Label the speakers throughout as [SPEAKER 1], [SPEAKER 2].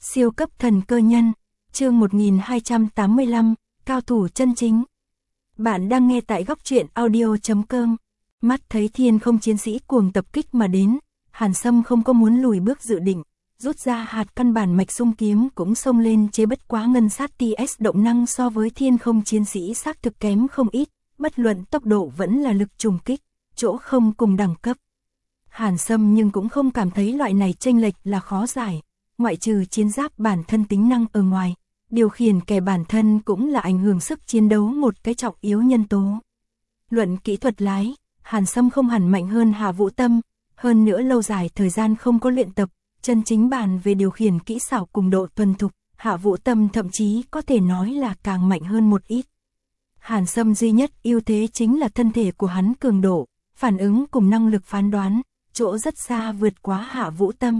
[SPEAKER 1] Siêu cấp thần cơ nhân, chương 1285, cao thủ chân chính. Bạn đang nghe tại góc truyện audio.com. Mắt thấy thiên không chiến sĩ cuồng tập kích mà đến, Hàn Sâm không có muốn lùi bước dự định, rút ra hạt căn bản mạch xung kiếm cũng xông lên chế bất quá ngân sát TS động năng so với thiên không chiến sĩ xác thực kém không ít, bất luận tốc độ vẫn là lực trùng kích, chỗ không cùng đẳng cấp. Hàn Sâm nhưng cũng không cảm thấy loại này chênh lệch là khó giải, ngoại trừ chiến giáp bản thân tính năng ở ngoài, điều khiển kẻ bản thân cũng là ảnh hưởng sức chiến đấu một cái trọng yếu nhân tố. Luận kỹ thuật lái, Hàn Sâm không hẳn mạnh hơn Hạ Vũ Tâm, hơn nữa lâu dài thời gian không có luyện tập, chân chính bàn về điều khiển kỹ xảo cùng độ thuần thục, Hạ Vũ Tâm thậm chí có thể nói là càng mạnh hơn một ít. Hàn Sâm duy nhất ưu thế chính là thân thể của hắn cường độ, phản ứng cùng năng lực phán đoán, chỗ rất xa vượt quá Hạ Vũ Tâm.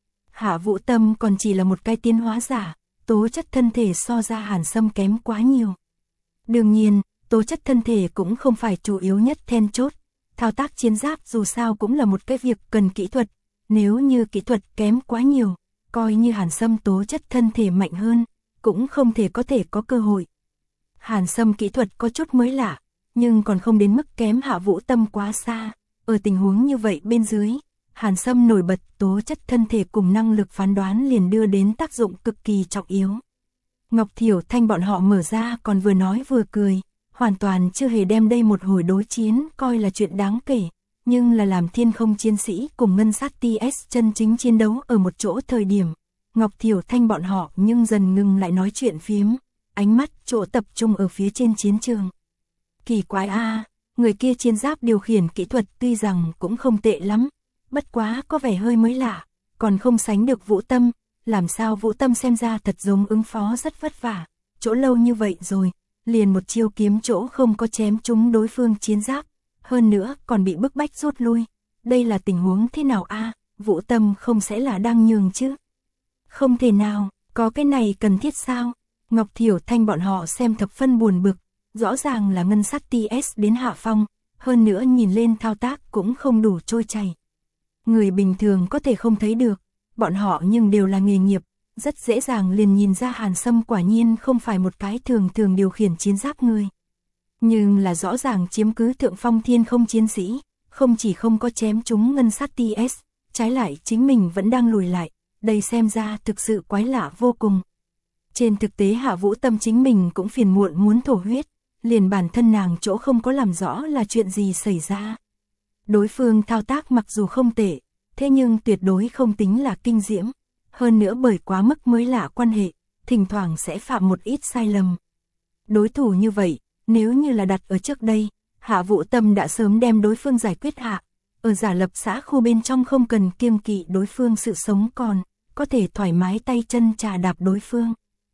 [SPEAKER 1] Hạ Vũ Tâm còn chỉ là một cái tiến hóa giả, tố chất thân thể so ra Hàn Sâm kém quá nhiều. Đương nhiên, tố chất thân thể cũng không phải chủ yếu nhất then chốt, thao tác chiến giáp dù sao cũng là một cái việc cần kỹ thuật, nếu như kỹ thuật kém quá nhiều, coi như Hàn Sâm tố chất thân thể mạnh hơn, cũng không thể có cơ hội. Hàn Sâm kỹ thuật có chút mới lạ, nhưng còn không đến mức kém Hạ Vũ Tâm quá xa, ở tình huống như vậy bên dưới, Hàn Sâm nổi bật tố chất thân thể cùng năng lực phán đoán liền đưa đến tác dụng cực kỳ trọng yếu. Ngọc Thiểu Thanh bọn họ mở ra còn vừa nói vừa cười, hoàn toàn chưa hề đem đây một hồi đối chiến coi là chuyện đáng kể, nhưng là làm thiên không chiến sĩ cùng ngân sát TS chân chính chiến đấu ở một chỗ thời điểm, Ngọc Thiểu Thanh bọn họ nhưng dần ngừng lại nói chuyện phiếm, ánh mắt chỗ tập trung ở phía trên chiến trường. Kỳ quái a, người kia chiến giáp điều khiển kỹ thuật tuy rằng cũng không tệ lắm, bất quá có vẻ hơi mới lạ, còn không sánh được Vũ Tâm, làm sao Vũ Tâm xem ra thật giống ứng phó rất vất vả, chỗ lâu như vậy rồi, liền một chiêu kiếm chỗ không có chém trúng đối phương chiến giáp, hơn nữa còn bị bức bách rút lui, đây là tình huống thế nào a? Vũ Tâm không sẽ là đang nhường chứ? Không thể nào, có cái này cần thiết sao? Ngọc Thiểu Thanh bọn họ xem thập phân buồn bực, rõ ràng là ngân sát TS đến hạ phong, hơn nữa nhìn lên thao tác cũng không đủ trôi chảy. Người bình thường có thể không thấy được, bọn họ nhưng đều là nghề nghiệp, rất dễ dàng liền nhìn ra Hàn Sâm quả nhiên không phải một cái thường điều khiển chiến giáp người. Nhưng là rõ ràng chiếm cứ thượng phong thiên không chiến sĩ, không chỉ không có chém trúng ngân sát TS, trái lại chính mình vẫn đang lùi lại, đây xem ra thực sự quái lạ vô cùng. Trên thực tế Hạ Vũ Tâm chính mình cũng phiền muộn muốn thổ huyết, liền bản thân nàng chỗ không có làm rõ là chuyện gì xảy ra. Đối phương thao tác mặc dù không tệ, thế nhưng tuyệt đối không tính là kinh diễm, hơn nữa bởi quá mức mới lạ quan hệ, thỉnh thoảng sẽ phạm một ít sai lầm. Đối thủ như vậy, nếu như là đặt ở trước đây, Hạ Vũ Tâm đã sớm đem đối phương giải quyết hạ, ở giả lập xã khu bên trong không cần kiêng kỵ đối phương sự sống còn, có thể thoải mái tay chân trà đạp đối phương.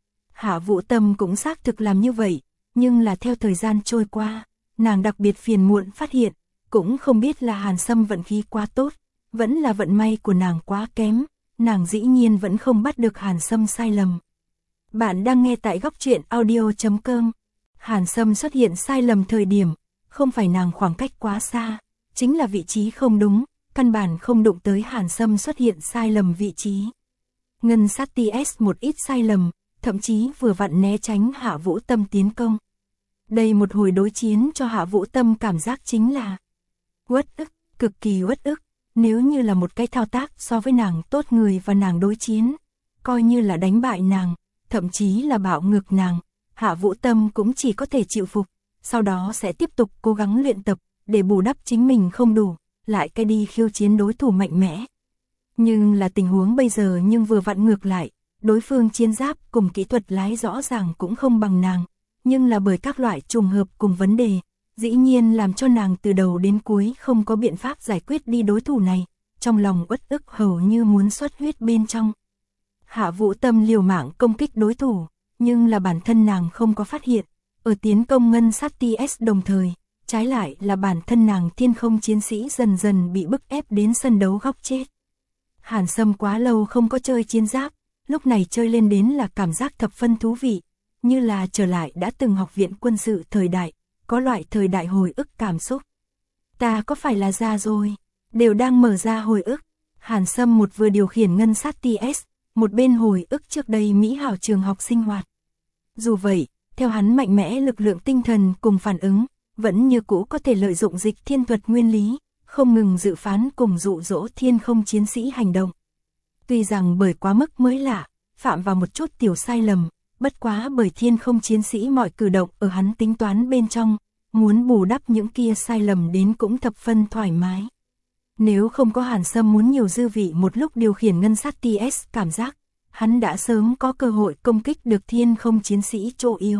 [SPEAKER 1] Hạ Vũ Tâm cũng xác thực làm như vậy, nhưng là theo thời gian trôi qua, nàng đặc biệt phiền muộn phát hiện, cũng không biết là Hàn Sâm vận khí quá tốt, vẫn là vận may của nàng quá kém, nàng dĩ nhiên vẫn không bắt được Hàn Sâm sai lầm. Bạn đang nghe tại góc truyện audio.com. Hàn Sâm xuất hiện sai lầm thời điểm, không phải nàng khoảng cách quá xa, chính là vị trí không đúng, căn bản không đụng tới Hàn Sâm xuất hiện sai lầm vị trí. Ngân sát TS một ít sai lầm, thậm chí vừa vặn né tránh Hạ Vũ Tâm tiến công. Đây một hồi đối chiến cho Hạ Vũ Tâm cảm giác chính là uất ức, cực kỳ uất ức, nếu như là một cái thao tác so với nàng tốt người và nàng đối chiến, coi như là đánh bại nàng, thậm chí là bạo ngược nàng, Hạ Vũ Tâm cũng chỉ có thể chịu phục, sau đó sẽ tiếp tục cố gắng luyện tập, để bù đắp chính mình không đủ, lại cái đi khiêu chiến đối thủ mạnh mẽ. Nhưng là tình huống bây giờ nhưng vừa vặn ngược lại, đối phương chiến giáp cùng kỹ thuật lái rõ ràng cũng không bằng nàng, nhưng là bởi các loại trùng hợp cùng vấn đề, dĩ nhiên làm cho nàng từ đầu đến cuối không có biện pháp giải quyết đi đối thủ này, trong lòng uất ức hầu như muốn xuất huyết bên trong. Hạ Vũ Tâm liều mạng công kích đối thủ, nhưng là bản thân nàng không có phát hiện, ở tiến công ngân sát TS đồng thời, trái lại là bản thân nàng thiên không chiến sĩ dần dần bị bức ép đến sân đấu góc chết. Hàn Sâm quá lâu không có chơi chiến giáp, lúc này chơi lên đến là cảm giác thập phân thú vị, như là trở lại đã từng học viện quân sự thời đại, có loại thời đại hồi ức cảm xúc. Ta có phải là già rồi, đều đang mở ra hồi ức. Hàn Sâm một vừa điều khiển ngân sát TS, một bên hồi ức trước đây mỹ hảo trường học sinh hoạt. Dù vậy, theo hắn mạnh mẽ lực lượng tinh thần cùng phản ứng, vẫn như cũ có thể lợi dụng dịch thiên thuật nguyên lý, không ngừng dự phán cùng dụ dỗ thiên không chiến sĩ hành động. Tuy rằng bởi quá mức mới lạ, phạm vào một chút tiểu sai lầm, bất quá bởi thiên không chiến sĩ mọi cử động ở hắn tính toán bên trong, muốn bù đắp những kia sai lầm đến cũng thập phân thoải mái. Nếu không có Hàn Sâm muốn nhiều dư vị một lúc điều khiển ngân sát TS cảm giác, hắn đã sớm có cơ hội công kích được thiên không chiến sĩ chỗ yếu.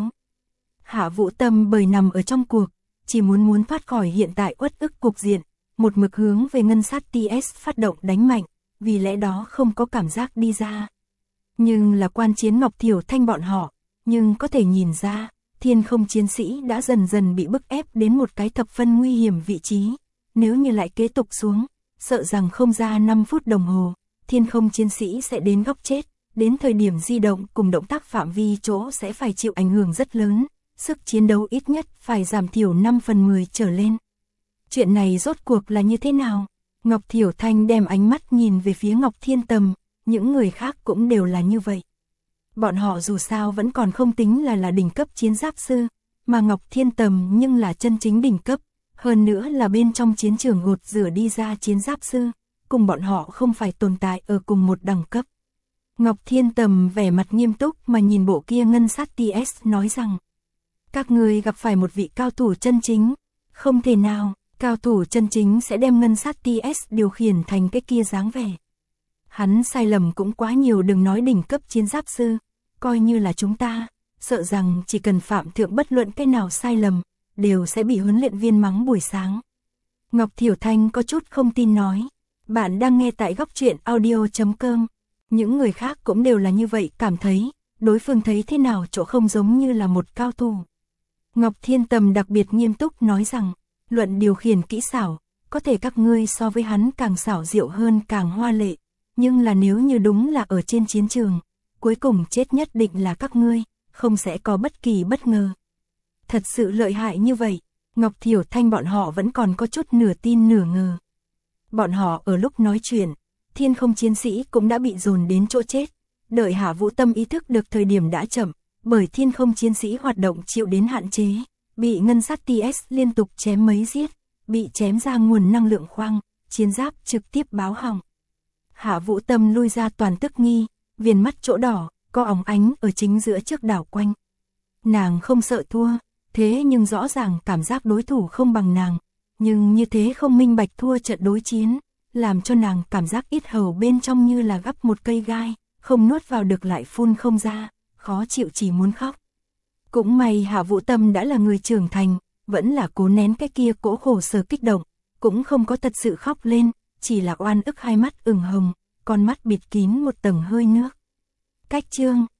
[SPEAKER 1] Hạ Vũ Tâm bởi nằm ở trong cuộc, chỉ muốn thoát khỏi hiện tại uất ức cục diện, một mực hướng về ngân sát TS phát động đánh mạnh, vì lẽ đó không có cảm giác đi ra. Nhưng là quan chiến Ngọc Thiểu Thanh bọn họ, nhưng có thể nhìn ra, thiên không chiến sĩ đã dần dần bị bức ép đến một cái thập phân nguy hiểm vị trí. Nếu như lại kế tục xuống, sợ rằng không ra 5 phút đồng hồ, thiên không chiến sĩ sẽ đến góc chết, đến thời điểm di động cùng động tác phạm vi chỗ sẽ phải chịu ảnh hưởng rất lớn, sức chiến đấu ít nhất phải giảm thiểu 5/10 trở lên. Chuyện này rốt cuộc là như thế nào? Ngọc Thiểu Thanh đem ánh mắt nhìn về phía Ngọc Thiên Tầm, những người khác cũng đều là như vậy. Bọn họ dù sao vẫn còn không tính là đỉnh cấp chiến giáp sư, mà Ngọc Thiên Tầm nhưng là chân chính đỉnh cấp, hơn nữa là bên trong chiến trường gột rửa đi ra chiến giáp sư, cùng bọn họ không phải tồn tại ở cùng một đẳng cấp. Ngọc Thiên Tầm vẻ mặt nghiêm túc mà nhìn bộ kia ngân sát TS nói rằng, các người gặp phải một vị cao thủ chân chính, không thể nào, cao thủ chân chính sẽ đem ngân sát TS điều khiển thành cái kia dáng vẻ. Hắn sai lầm cũng quá nhiều, đừng nói đỉnh cấp chiến giáp sư, coi như là chúng ta, sợ rằng chỉ cần phạm thượng bất luận cái nào sai lầm, đều sẽ bị huấn luyện viên mắng buổi sáng. Ngọc Thiểu Thanh có chút không tin nói, bạn đang nghe tại góc truyện audio.com, những người khác cũng đều là như vậy, cảm thấy, đối phương thấy thế nào chỗ không giống như là một cao thủ. Ngọc Thiên Tầm đặc biệt nghiêm túc nói rằng, luận điều khiển kỹ xảo, có thể các ngươi so với hắn càng xảo diệu hơn, càng hoa lệ, nhưng là nếu như đúng là ở trên chiến trường, cuối cùng chết nhất định là các ngươi, không sẽ có bất kỳ bất ngờ. Thật sự lợi hại như vậy, Ngọc Thiểu Thanh bọn họ vẫn còn có chút nửa tin nửa ngờ. Bọn họ ở lúc nói chuyện, thiên không chiến sĩ cũng đã bị dồn đến chỗ chết, đợi Hạ Vũ Tâm ý thức được thời điểm đã chậm, bởi thiên không chiến sĩ hoạt động chịu đến hạn chế, bị ngân sát TS liên tục chém mấy giết, bị chém ra nguồn năng lượng khoang, chiến giáp trực tiếp báo hỏng. Hạ Vũ Tâm lui ra toàn tức nghi, viền mắt chỗ đỏ, có óng ánh ở chính giữa trước đảo quanh. Nàng không sợ thua, thế nhưng rõ ràng cảm giác đối thủ không bằng nàng, nhưng như thế không minh bạch thua trận đối chiến, làm cho nàng cảm giác yết hầu bên trong như là gắp một cây gai, không nuốt vào được lại phun không ra, khó chịu chỉ muốn khóc. Cũng may Hạ Vũ Tâm đã là người trưởng thành, vẫn là cố nén cái kia cỗ khổ sở kích động, cũng không có thật sự khóc lên, chỉ là oan ức hai mắt ửng hồng, con mắt bịt kín một tầng hơi nước. Cách chương